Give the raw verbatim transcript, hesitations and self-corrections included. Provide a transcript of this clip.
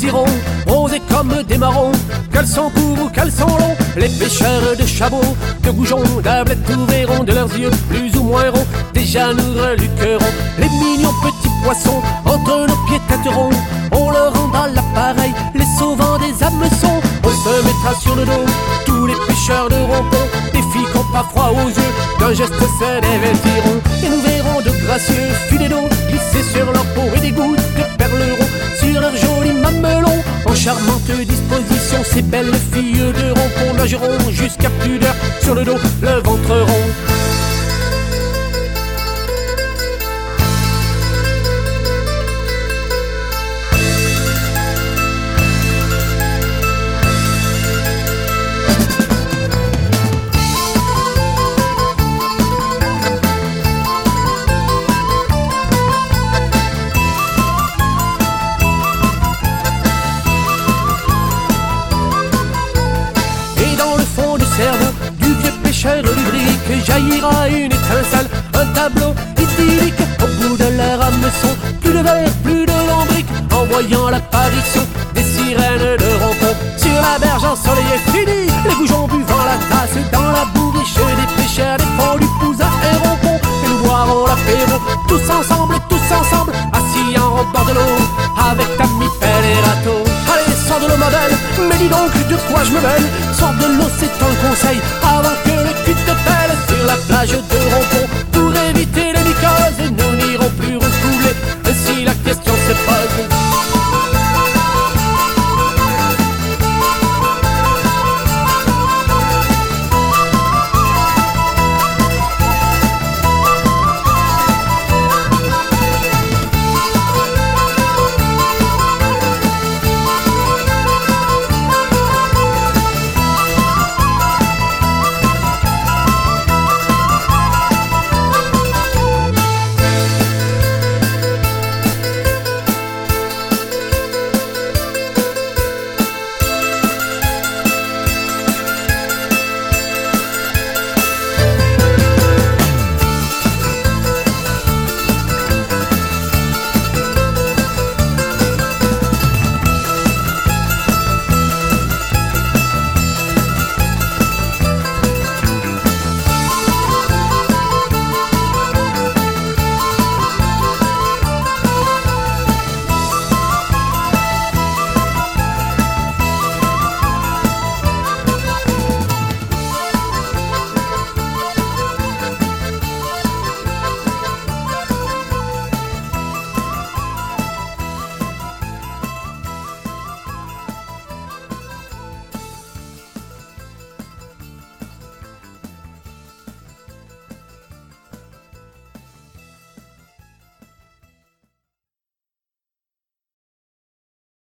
nous irons, bronzés comme des marrons, caleçons courts ou caleçons longs. Les pêcheurs de chabots, de goujons, d'ablettes nous verront de leurs yeux plus ou moins ronds. Déjà nous reluquerons les mignons petits poissons, entre nos pieds tâterons, on leur rendra l'appareil, les sauvant des hameçons. On se mettra sur le dos, tous les pêcheurs de rond-pont, des filles qui n'ont pas froid aux yeux, d'un geste se dévêtiront, et nous verrons de gracieux filets d'eau glisser sur leur peau et des gouttes de perleront sur leurs jolis mamelons. En charmante disposition, ces belles filles de rond-pont nageront jusqu'à plus d'heure sur le dos, le ventre rond. Du vieux pêcheur lubrique jaillira une étincelle, un tableau idyllique. Au bout de leur hameçon, plus de verre, plus de lombric, en voyant l'apparition des sirènes de rond-pont. Sur la berge ensoleillée finie, les goujons buvant la tasse, dans la bourriche des pêcheurs, des fonds du Cousin et rond-pont. Et nous boirons l'apéro, tous ensemble, tous ensemble, assis en bord de l'eau, avec ta mi-pelle et râteau. Allez, sors de l'eau ma belle, mais dis donc de quoi je me mêle. Sors de l'eau, c'est un conseil, avant que le cul te pèle sur la plage de rond-pont.